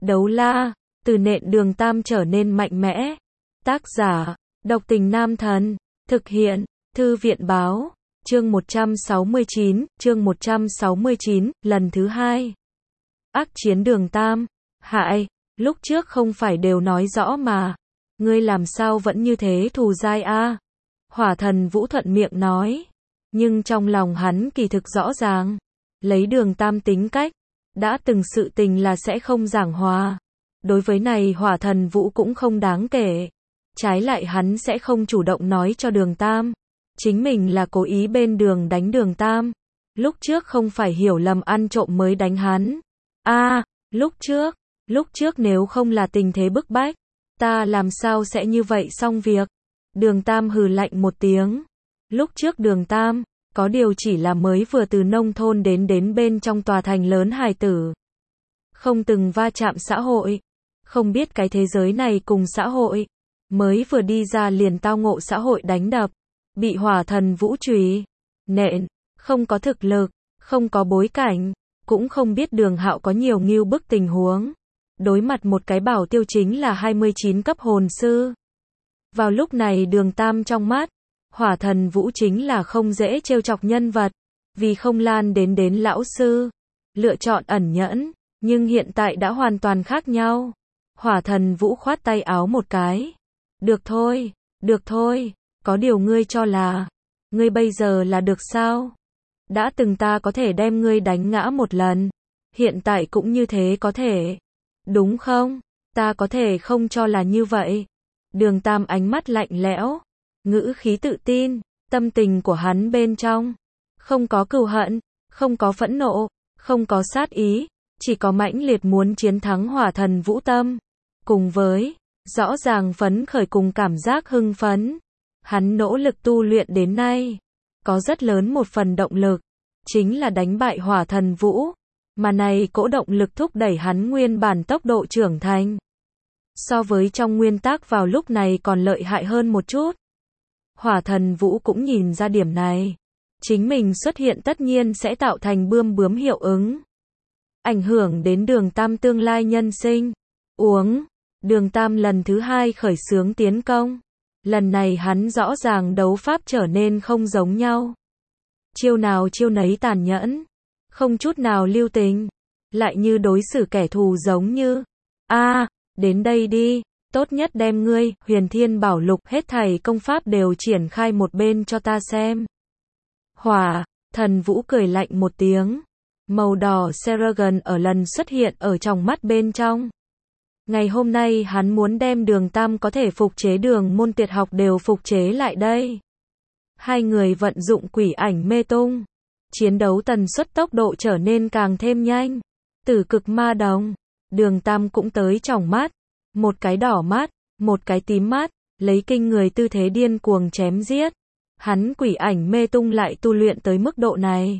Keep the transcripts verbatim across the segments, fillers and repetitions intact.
Đấu la, từ nện Đường Tam trở nên mạnh mẽ. Tác giả, Độc Tình Nam Thần. Thực hiện, Thư viện báo. Chương một trăm sáu mươi chín, chương một trăm sáu mươi chín, lần thứ hai. Ác chiến Đường Tam. Hại, lúc trước không phải đều nói rõ mà. Ngươi làm sao vẫn như thế thù dai a? Hỏa Thần Vũ thuận miệng nói. Nhưng trong lòng hắn kỳ thực rõ ràng. Lấy Đường Tam tính cách, đã từng sự tình là sẽ không giảng hòa. Đối với này Hỏa Thần Vũ cũng không đáng kể. Trái lại hắn sẽ không chủ động nói cho Đường Tam. Chính mình là cố ý bên đường đánh Đường Tam. Lúc trước không phải hiểu lầm ăn trộm mới đánh hắn. a à, lúc trước, lúc trước nếu không là tình thế bức bách, ta làm sao sẽ như vậy xong việc. Đường Tam hừ lạnh một tiếng. Lúc trước Đường Tam, có điều chỉ là mới vừa từ nông thôn đến đến bên trong tòa thành lớn hài tử. Không từng va chạm xã hội. Không biết cái thế giới này cùng xã hội. Mới vừa đi ra liền tao ngộ xã hội đánh đập. Bị Hỏa Thần Vũ chùy nện, không có thực lực, không có bối cảnh, cũng không biết Đường Hạo có nhiều ngưu bức tình huống. Đối mặt một cái bảo tiêu chính là hai mươi chín cấp hồn sư. Vào lúc này Đường Tam trong mắt, Hỏa Thần Vũ chính là không dễ trêu chọc nhân vật, vì không lan đến đến lão sư, lựa chọn ẩn nhẫn, nhưng hiện tại đã hoàn toàn khác nhau. Hỏa Thần Vũ khoát tay áo một cái. Được thôi, được thôi. Có điều ngươi cho là, ngươi bây giờ là được sao? Đã từng ta có thể đem ngươi đánh ngã một lần, hiện tại cũng như thế có thể. Đúng không? Ta có thể không cho là như vậy. Đường Tam ánh mắt lạnh lẽo, ngữ khí tự tin, tâm tình của hắn bên trong. Không có cừu hận, không có phẫn nộ, không có sát ý, chỉ có mãnh liệt muốn chiến thắng Hỏa Thần Vũ tâm. Cùng với, rõ ràng phấn khởi cùng cảm giác hưng phấn. Hắn nỗ lực tu luyện đến nay, có rất lớn một phần động lực, chính là đánh bại Hỏa Thần Vũ, mà này cỗ động lực thúc đẩy hắn nguyên bản tốc độ trưởng thành. So với trong nguyên tắc vào lúc này còn lợi hại hơn một chút. Hỏa Thần Vũ cũng nhìn ra điểm này, chính mình xuất hiện tất nhiên sẽ tạo thành bươm bướm hiệu ứng, ảnh hưởng đến Đường Tam tương lai nhân sinh. Uống, Đường Tam lần thứ hai khởi xướng tiến công. Lần này hắn rõ ràng đấu pháp trở nên không giống nhau. Chiêu nào chiêu nấy tàn nhẫn, không chút nào lưu tình, lại như đối xử kẻ thù giống như, a à, đến đây đi, tốt nhất đem ngươi, Huyền Thiên Bảo Lục hết thảy công pháp đều triển khai một bên cho ta xem. Hỏa Thần Vũ cười lạnh một tiếng, màu đỏ Seragon ở lần xuất hiện ở trong mắt bên trong. Ngày hôm nay hắn muốn đem Đường Tam có thể phục chế đường môn tuyệt học đều phục chế lại đây. Hai người vận dụng quỷ ảnh mê tung. Chiến đấu tần suất tốc độ trở nên càng thêm nhanh. Tử cực ma đồng. Đường Tam cũng tới tròng mắt. Một cái đỏ mắt, một cái tím mắt, lấy kinh người tư thế điên cuồng chém giết. Hắn quỷ ảnh mê tung lại tu luyện tới mức độ này.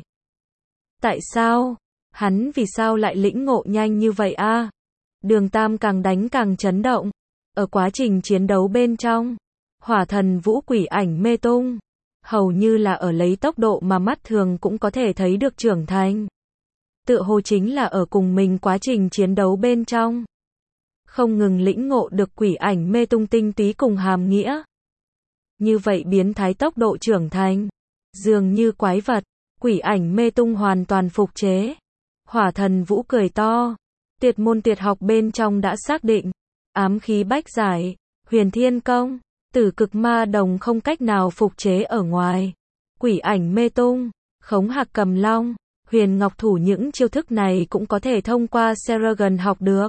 Tại sao? Hắn vì sao lại lĩnh ngộ nhanh như vậy a? À? Đường Tam càng đánh càng chấn động. Ở quá trình chiến đấu bên trong, Hỏa Thần Vũ quỷ ảnh mê tung, hầu như là ở lấy tốc độ mà mắt thường cũng có thể thấy được trưởng thành. Tựa hồ chính là ở cùng mình quá trình chiến đấu bên trong. Không ngừng lĩnh ngộ được quỷ ảnh mê tung tinh túy cùng hàm nghĩa. Như vậy biến thái tốc độ trưởng thành. Dường như quái vật, quỷ ảnh mê tung hoàn toàn phục chế. Hỏa Thần Vũ cười to. Tuyệt môn tuyệt học bên trong đã xác định, ám khí bách giải, Huyền Thiên Công, tử cực ma đồng không cách nào phục chế ở ngoài. Quỷ ảnh mê tung, khống hạc cầm long, huyền ngọc thủ những chiêu thức này cũng có thể thông qua Seragon học được.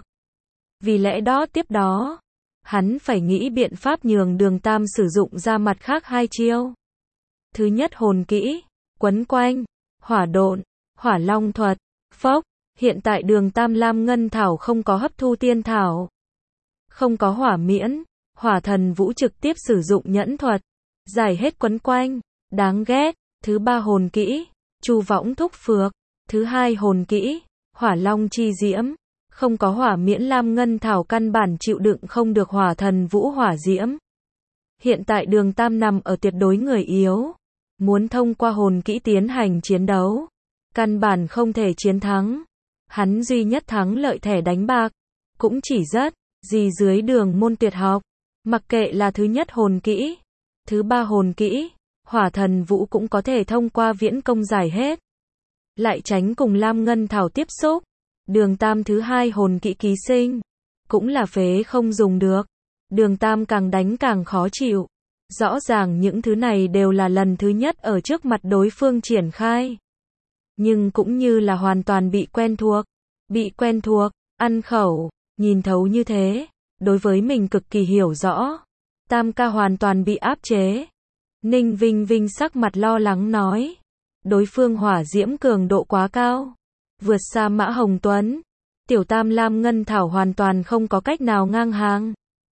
Vì lẽ đó tiếp đó, hắn phải nghĩ biện pháp nhường Đường Tam sử dụng ra mặt khác hai chiêu. Thứ nhất hồn kỹ, quấn quanh, hỏa độn, hỏa long thuật, phốc. Hiện tại Đường Tam Lam Ngân Thảo không có hấp thu tiên thảo, không có hỏa miễn, Hỏa Thần Vũ trực tiếp sử dụng nhẫn thuật, giải hết quấn quanh, đáng ghét. Thứ ba hồn kỹ, Chu Võng Thúc Phược. Thứ hai hồn kỹ, Hỏa Long Chi Diễm. Không có hỏa miễn Lam Ngân Thảo căn bản chịu đựng không được Hỏa Thần Vũ hỏa diễm. Hiện tại Đường Tam nằm ở tuyệt đối người yếu, muốn thông qua hồn kỹ tiến hành chiến đấu, căn bản không thể chiến thắng. Hắn duy nhất thắng lợi thẻ đánh bạc, cũng chỉ rất, gì dưới đường môn tuyệt học. Mặc kệ là thứ nhất hồn kỹ, thứ ba hồn kỹ, Hỏa Thần Vũ cũng có thể thông qua viễn công giải hết. Lại tránh cùng Lam Ngân Thảo tiếp xúc. Đường Tam thứ hai hồn kỹ ký sinh, cũng là phế không dùng được. Đường Tam càng đánh càng khó chịu. Rõ ràng những thứ này đều là lần thứ nhất ở trước mặt đối phương triển khai. Nhưng cũng như là hoàn toàn bị quen thuộc. Bị quen thuộc, ăn khẩu, nhìn thấu như thế. Đối với mình cực kỳ hiểu rõ. Tam ca hoàn toàn bị áp chế. Ninh Vinh Vinh sắc mặt lo lắng nói. Đối phương hỏa diễm cường độ quá cao. Vượt xa Mã Hồng Tuấn. Tiểu Tam Lam Ngân Thảo hoàn toàn không có cách nào ngang hàng.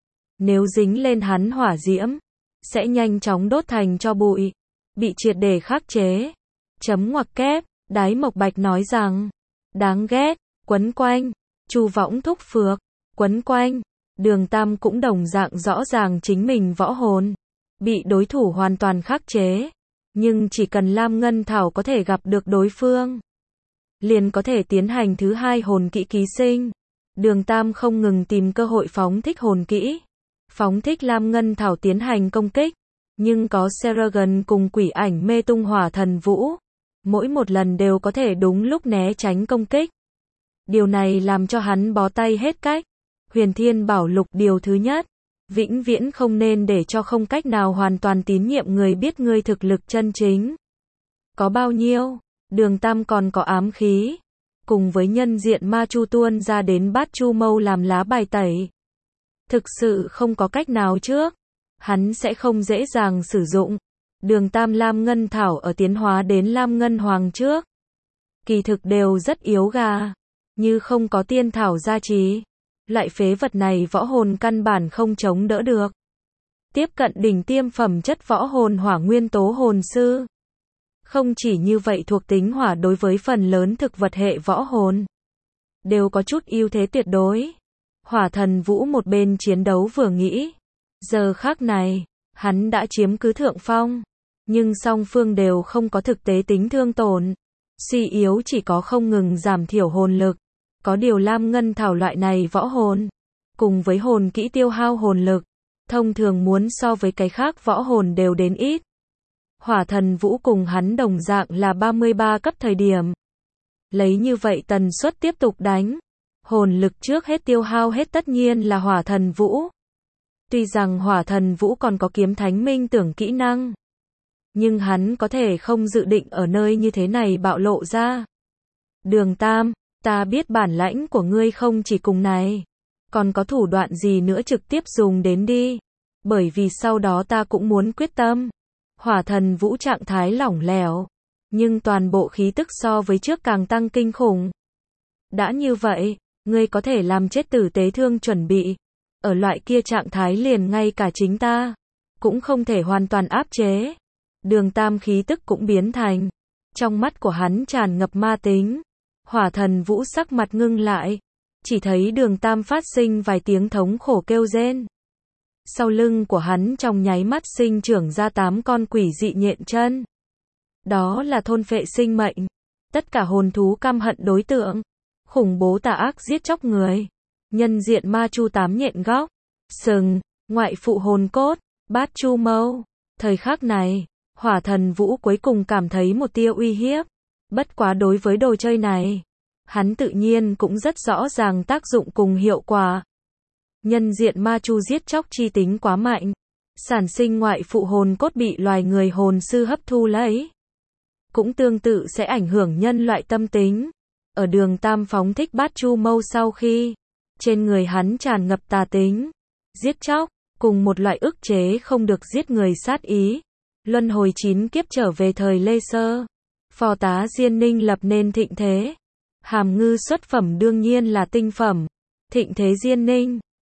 Nếu dính lên hắn hỏa diễm, sẽ nhanh chóng đốt thành cho bụi. Bị triệt để khắc chế. Chấm ngoặc kép, Đái Mộc Bạch nói rằng. Đáng ghét, quấn quanh. Chu Võng thúc phược, quấn quanh. Đường Tam cũng đồng dạng rõ ràng chính mình võ hồn. Bị đối thủ hoàn toàn khắc chế. Nhưng chỉ cần Lam Ngân Thảo có thể gặp được đối phương, liền có thể tiến hành thứ hai hồn kỹ ký sinh. Đường Tam không ngừng tìm cơ hội phóng thích hồn kỹ. Phóng thích Lam Ngân Thảo tiến hành công kích. Nhưng có Seragon cùng quỷ ảnh mê tung Hỏa Thần Vũ. Mỗi một lần đều có thể đúng lúc né tránh công kích. Điều này làm cho hắn bó tay hết cách. Huyền Thiên Bảo Lục điều thứ nhất. Vĩnh viễn không nên để cho không cách nào hoàn toàn tín nhiệm người biết ngươi thực lực chân chính. Có bao nhiêu? Đường Tam còn có ám khí. Cùng với nhân diện ma chu tuôn ra đến Bát Chu Mâu làm lá bài tẩy. Thực sự không có cách nào trước. Hắn sẽ không dễ dàng sử dụng. Đường Tam Lam Ngân Thảo ở tiến hóa đến Lam Ngân Hoàng trước. Kỳ thực đều rất yếu gà. Như không có tiên thảo gia trì. Loại phế vật này võ hồn căn bản không chống đỡ được. Tiếp cận đỉnh tiêm phẩm chất võ hồn hỏa nguyên tố hồn sư. Không chỉ như vậy thuộc tính hỏa đối với phần lớn thực vật hệ võ hồn. Đều có chút ưu thế tuyệt đối. Hỏa Thần Vũ một bên chiến đấu vừa nghĩ. Giờ khắc này, hắn đã chiếm cứ thượng phong. Nhưng song phương đều không có thực tế tính thương tổn. Suy yếu chỉ có không ngừng giảm thiểu hồn lực. Có điều Lam Ngân Thảo loại này võ hồn, cùng với hồn kỹ tiêu hao hồn lực, thông thường muốn so với cái khác võ hồn đều đến ít. Hỏa Thần Vũ cùng hắn đồng dạng là ba mươi ba cấp thời điểm. Lấy như vậy tần suất tiếp tục đánh. Hồn lực trước hết tiêu hao hết tất nhiên là Hỏa Thần Vũ. Tuy rằng Hỏa Thần Vũ còn có kiếm thánh minh tưởng kỹ năng. Nhưng hắn có thể không dự định ở nơi như thế này bạo lộ ra. Đường Tam, ta biết bản lãnh của ngươi không chỉ cùng này. Còn có thủ đoạn gì nữa trực tiếp dùng đến đi. Bởi vì sau đó ta cũng muốn quyết tâm. Hỏa Thần Vũ trạng thái lỏng lẻo. Nhưng toàn bộ khí tức so với trước càng tăng kinh khủng. Đã như vậy, ngươi có thể làm chết tử tế thương chuẩn bị. Ở loại kia trạng thái liền ngay cả chính ta cũng không thể hoàn toàn áp chế. Đường Tam khí tức cũng biến thành. Trong mắt của hắn tràn ngập ma tính. Hỏa Thần Vũ sắc mặt ngưng lại. Chỉ thấy Đường Tam phát sinh vài tiếng thống khổ kêu rên. Sau lưng của hắn trong nháy mắt sinh trưởng ra tám con quỷ dị nhện chân. Đó là thôn phệ sinh mệnh. Tất cả hồn thú căm hận đối tượng. Khủng bố tà ác giết chóc người. Nhân diện ma chu tám nhện góc. Sừng, ngoại phụ hồn cốt, Bát Chu Mâu. Thời khắc này, Hỏa Thần Vũ cuối cùng cảm thấy một tia uy hiếp. Bất quá đối với đồ chơi này, hắn tự nhiên cũng rất rõ ràng tác dụng cùng hiệu quả. Nhân diện ma chu giết chóc chi tính quá mạnh. Sản sinh ngoại phụ hồn cốt bị loài người hồn sư hấp thu lấy. Cũng tương tự sẽ ảnh hưởng nhân loại tâm tính. Ở Đường Tam phóng thích Bát Chu Mâu sau khi, trên người hắn tràn ngập tà tính, giết chóc, cùng một loại ức chế không được giết người sát ý. Luân hồi chín kiếp trở về thời Lê Sơ. Phò tá Diên Ninh lập nên thịnh thế. Hàm ngư xuất phẩm đương nhiên là tinh phẩm. Thịnh thế Diên Ninh.